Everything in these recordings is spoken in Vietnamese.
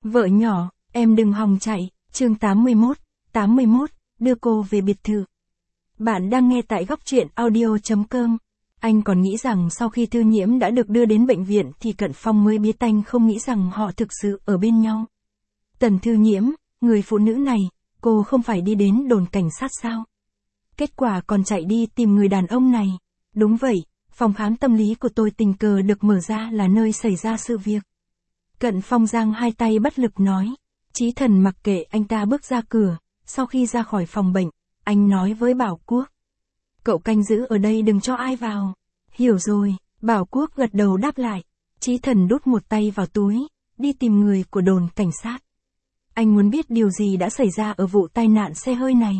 Vợ nhỏ, em đừng hòng chạy, chương 81, đưa cô về biệt thự. Bạn đang nghe tại góc truyện audio.com. Anh còn nghĩ rằng sau khi Thư Nhiễm đã được đưa đến bệnh viện thì Cận Phong mới biết anh không nghĩ rằng họ thực sự ở bên nhau. Tần Thư Nhiễm, người phụ nữ này, cô không phải đi đến đồn cảnh sát sao? Kết quả còn chạy đi tìm người đàn ông này. Đúng vậy, phòng khám tâm lý của tôi tình cờ được mở ra là nơi xảy ra sự việc. Cận Phong giang hai tay bất lực nói. Chí Thần mặc kệ anh ta bước ra cửa, sau khi ra khỏi phòng bệnh, anh nói với Bảo Quốc. Cậu canh giữ ở đây đừng cho ai vào. Hiểu rồi, Bảo Quốc gật đầu đáp lại. Chí Thần đút một tay vào túi, đi tìm người của đồn cảnh sát. Anh muốn biết điều gì đã xảy ra ở vụ tai nạn xe hơi này.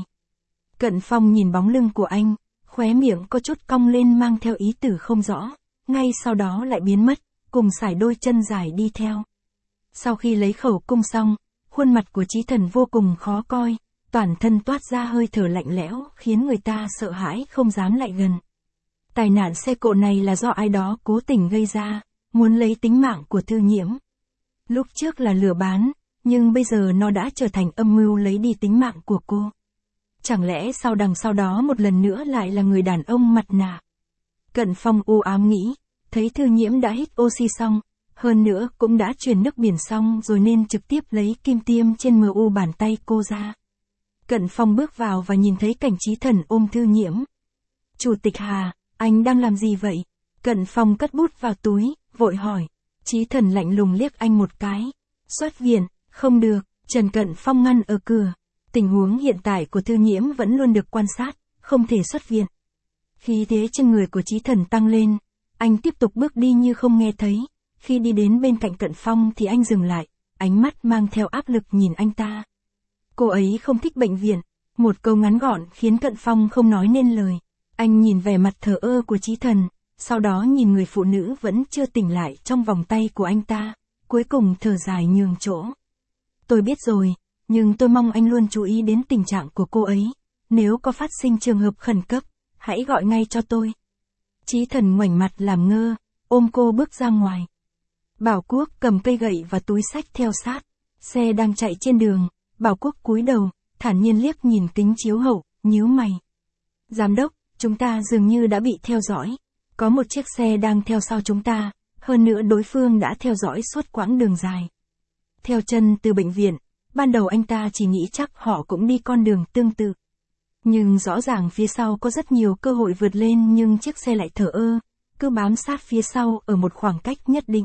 Cận Phong nhìn bóng lưng của anh, khóe miệng có chút cong lên mang theo ý tứ không rõ, ngay sau đó lại biến mất, cùng sải đôi chân dài đi theo. Sau khi lấy khẩu cung xong, khuôn mặt của Chí Thần vô cùng khó coi, toàn thân toát ra hơi thở lạnh lẽo khiến người ta sợ hãi không dám lại gần. Tai nạn xe cộ này là do ai đó cố tình gây ra, muốn lấy tính mạng của Thư Nhiễm. Lúc trước là lừa bán, nhưng bây giờ nó đã trở thành âm mưu lấy đi tính mạng của cô. Chẳng lẽ đằng sau đó một lần nữa lại là người đàn ông mặt nạ? Cận Phong u ám nghĩ, thấy Thư Nhiễm đã hít oxy xong, hơn nữa cũng đã truyền nước biển xong rồi nên trực tiếp lấy kim tiêm trên mu bàn tay cô ra. Cận Phong bước vào và nhìn thấy cảnh Chí Thần ôm Thư Nhiễm. Chủ tịch Hà, anh đang làm gì vậy? Cận Phong cất bút vào túi, vội hỏi. Chí Thần lạnh lùng liếc anh một cái. Xuất viện, không được, Trần Cận Phong ngăn ở cửa. Tình huống hiện tại của Thư Nhiễm vẫn luôn được quan sát, không thể xuất viện. Khí thế trên người của Chí Thần tăng lên, anh tiếp tục bước đi như không nghe thấy. Khi đi đến bên cạnh Cận Phong thì anh dừng lại, ánh mắt mang theo áp lực nhìn anh ta. Cô ấy không thích bệnh viện, một câu ngắn gọn khiến Cận Phong không nói nên lời. Anh nhìn vẻ mặt thờ ơ của Chí Thần, sau đó nhìn người phụ nữ vẫn chưa tỉnh lại trong vòng tay của anh ta, cuối cùng thở dài nhường chỗ. Tôi biết rồi, nhưng tôi mong anh luôn chú ý đến tình trạng của cô ấy, nếu có phát sinh trường hợp khẩn cấp, hãy gọi ngay cho tôi. Chí Thần ngoảnh mặt làm ngơ, ôm cô bước ra ngoài. Bảo Quốc cầm cây gậy và túi xách theo sát, xe đang chạy trên đường, Bảo Quốc cúi đầu, thản nhiên liếc nhìn kính chiếu hậu, nhíu mày. Giám đốc, chúng ta dường như đã bị theo dõi, có một chiếc xe đang theo sau chúng ta, hơn nữa đối phương đã theo dõi suốt quãng đường dài. Theo chân từ bệnh viện, ban đầu anh ta chỉ nghĩ chắc họ cũng đi con đường tương tự. Nhưng rõ ràng phía sau có rất nhiều cơ hội vượt lên nhưng chiếc xe lại thờ ơ, cứ bám sát phía sau ở một khoảng cách nhất định.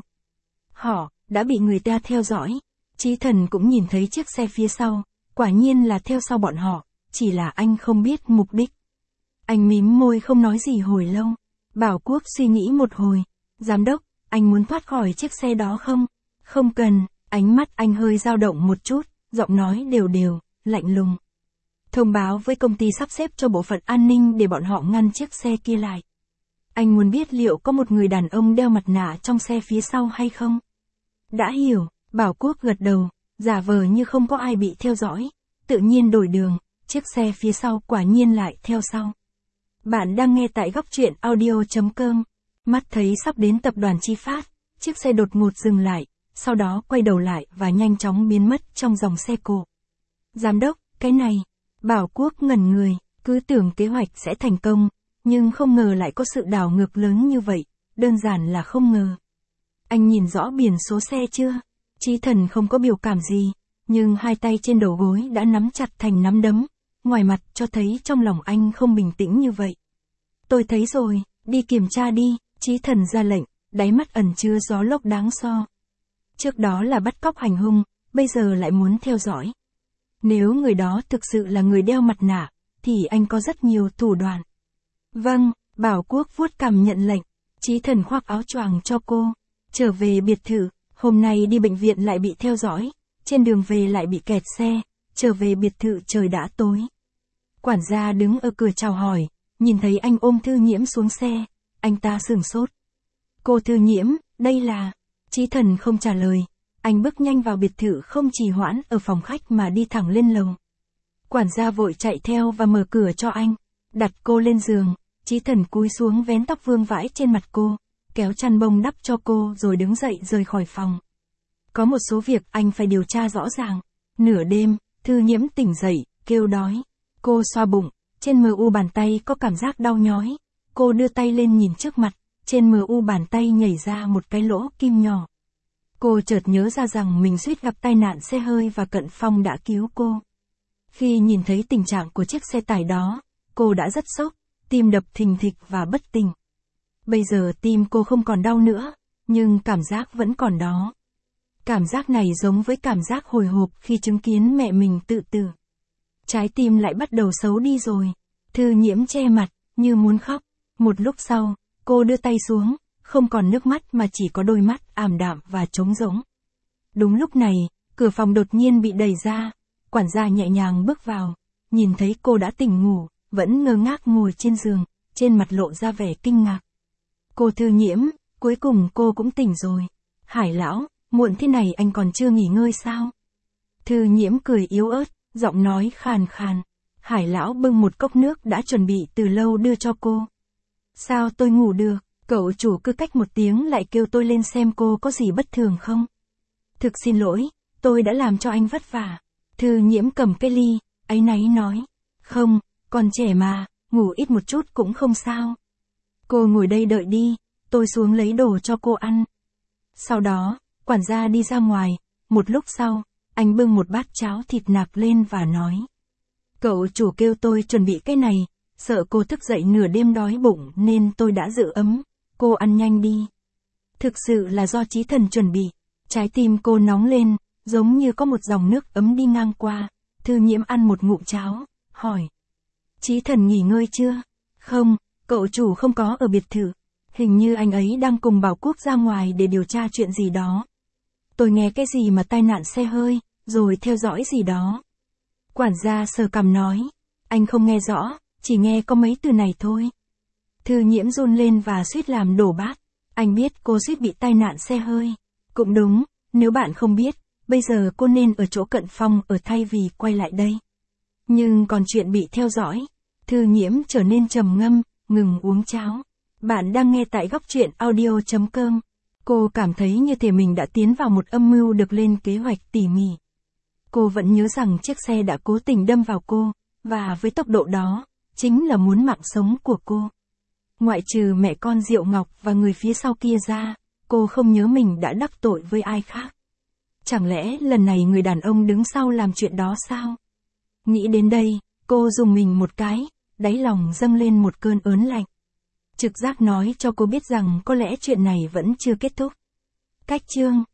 Họ đã bị người ta theo dõi. Chí Thần cũng nhìn thấy chiếc xe phía sau, quả nhiên là theo sau bọn họ, chỉ là anh không biết mục đích. Anh mím môi không nói gì hồi lâu. Bảo Quốc suy nghĩ một hồi. Giám đốc, anh muốn thoát khỏi chiếc xe đó không? Không cần, ánh mắt anh hơi dao động một chút, giọng nói đều đều, lạnh lùng. Thông báo với công ty sắp xếp cho bộ phận an ninh để bọn họ ngăn chiếc xe kia lại. Anh muốn biết liệu có một người đàn ông đeo mặt nạ trong xe phía sau hay không? Đã hiểu, Bảo Quốc gật đầu, giả vờ như không có ai bị theo dõi, tự nhiên đổi đường, chiếc xe phía sau quả nhiên lại theo sau. Bạn đang nghe tại góc truyện audio.com. Mắt thấy sắp đến tập đoàn Chi Phát, chiếc xe đột ngột dừng lại, sau đó quay đầu lại và nhanh chóng biến mất trong dòng xe cộ. Giám đốc, cái này, Bảo Quốc ngẩn người, cứ tưởng kế hoạch sẽ thành công, nhưng không ngờ lại có sự đảo ngược lớn như vậy, đơn giản là không ngờ. Anh nhìn rõ biển số xe chưa? Chí Thần không có biểu cảm gì, nhưng hai tay trên đầu gối đã nắm chặt thành nắm đấm, ngoài mặt cho thấy trong lòng anh không bình tĩnh như vậy. Tôi thấy rồi, đi kiểm tra đi, Chí Thần ra lệnh, đáy mắt ẩn chứa gió lốc đáng so. Trước đó là bắt cóc hành hung, bây giờ lại muốn theo dõi. Nếu người đó thực sự là người đeo mặt nạ, thì anh có rất nhiều thủ đoạn. Vâng, Bảo Quốc vuốt cằm nhận lệnh. Chí Thần khoác áo choàng cho cô. Trở về biệt thự, hôm nay đi bệnh viện lại bị theo dõi, trên đường về lại bị kẹt xe, trở về biệt thự trời đã tối. Quản gia đứng ở cửa chào hỏi, nhìn thấy anh ôm Thư Nhiễm xuống xe, anh ta sửng sốt. Cô Thư Nhiễm, đây là... Chí Thần không trả lời, anh bước nhanh vào biệt thự không trì hoãn ở phòng khách mà đi thẳng lên lầu. Quản gia vội chạy theo và mở cửa cho anh, đặt cô lên giường, Chí Thần cúi xuống vén tóc vương vãi trên mặt cô, kéo chăn bông đắp cho cô rồi đứng dậy rời khỏi phòng. Có một số việc anh phải điều tra rõ ràng. Nửa đêm, Thư Nhiễm tỉnh dậy, kêu đói. Cô xoa bụng, trên mu bàn tay có cảm giác đau nhói. Cô đưa tay lên nhìn trước mặt, trên mu bàn tay nhảy ra một cái lỗ kim nhỏ. Cô chợt nhớ ra rằng mình suýt gặp tai nạn xe hơi và Cận Phong đã cứu cô. Khi nhìn thấy tình trạng của chiếc xe tải đó, cô đã rất sốc, tim đập thình thịch và bất tỉnh. Bây giờ tim cô không còn đau nữa, nhưng cảm giác vẫn còn đó. Cảm giác này giống với cảm giác hồi hộp khi chứng kiến mẹ mình tự tử. Trái tim lại bắt đầu xấu đi rồi. Thư Nhiễm che mặt, như muốn khóc. Một lúc sau, cô đưa tay xuống, không còn nước mắt mà chỉ có đôi mắt ảm đạm và trống rỗng. Đúng lúc này, cửa phòng đột nhiên bị đẩy ra. Quản gia nhẹ nhàng bước vào, nhìn thấy cô đã tỉnh ngủ, vẫn ngơ ngác ngồi trên giường, trên mặt lộ ra vẻ kinh ngạc. Cô Thư Nhiễm, cuối cùng cô cũng tỉnh rồi. Hải lão, muộn thế này anh còn chưa nghỉ ngơi sao? Thư Nhiễm cười yếu ớt, giọng nói khàn khàn. Hải lão bưng một cốc nước đã chuẩn bị từ lâu đưa cho cô. Sao tôi ngủ được, cậu chủ cứ cách một tiếng lại kêu tôi lên xem cô có gì bất thường không? Thực xin lỗi, tôi đã làm cho anh vất vả. Thư Nhiễm cầm cái ly, áy náy nói. Không, còn trẻ mà, ngủ ít một chút cũng không sao. Cô ngồi đây đợi đi, tôi xuống lấy đồ cho cô ăn. Sau đó, quản gia đi ra ngoài, một lúc sau, anh bưng một bát cháo thịt nạc lên và nói. Cậu chủ kêu tôi chuẩn bị cái này, sợ cô thức dậy nửa đêm đói bụng nên tôi đã giữ ấm, cô ăn nhanh đi. Thực sự là do Chí Thần chuẩn bị, trái tim cô nóng lên, giống như có một dòng nước ấm đi ngang qua. Thư Nhiễm ăn một ngụm cháo, hỏi. Chí Thần nghỉ ngơi chưa? Không, cậu chủ không có ở biệt thự. Hình như anh ấy đang cùng Bảo Quốc ra ngoài để điều tra chuyện gì đó. Tôi nghe cái gì mà tai nạn xe hơi, rồi theo dõi gì đó. Quản gia sờ cằm nói. Anh không nghe rõ, chỉ nghe có mấy từ này thôi. Thư Nhiễm run lên và suýt làm đổ bát. Anh biết cô suýt bị tai nạn xe hơi. Cũng đúng, nếu bạn không biết, bây giờ cô nên ở chỗ Cận Phong ở thay vì quay lại đây. Nhưng còn chuyện bị theo dõi. Thư Nhiễm trở nên trầm ngâm, ngừng uống cháo. Bạn đang nghe tại góc truyện audio.com. Cô cảm thấy như thể mình đã tiến vào một âm mưu được lên kế hoạch tỉ mỉ. Cô vẫn nhớ rằng chiếc xe đã cố tình đâm vào cô, và với tốc độ đó, chính là muốn mạng sống của cô. Ngoại trừ mẹ con Diệu Ngọc và người phía sau kia ra, cô không nhớ mình đã đắc tội với ai khác. Chẳng lẽ lần này người đàn ông đứng sau làm chuyện đó sao? Nghĩ đến đây, cô rùng mình một cái, đáy lòng dâng lên một cơn ớn lạnh. Trực giác nói cho cô biết rằng có lẽ chuyện này vẫn chưa kết thúc. Cách chương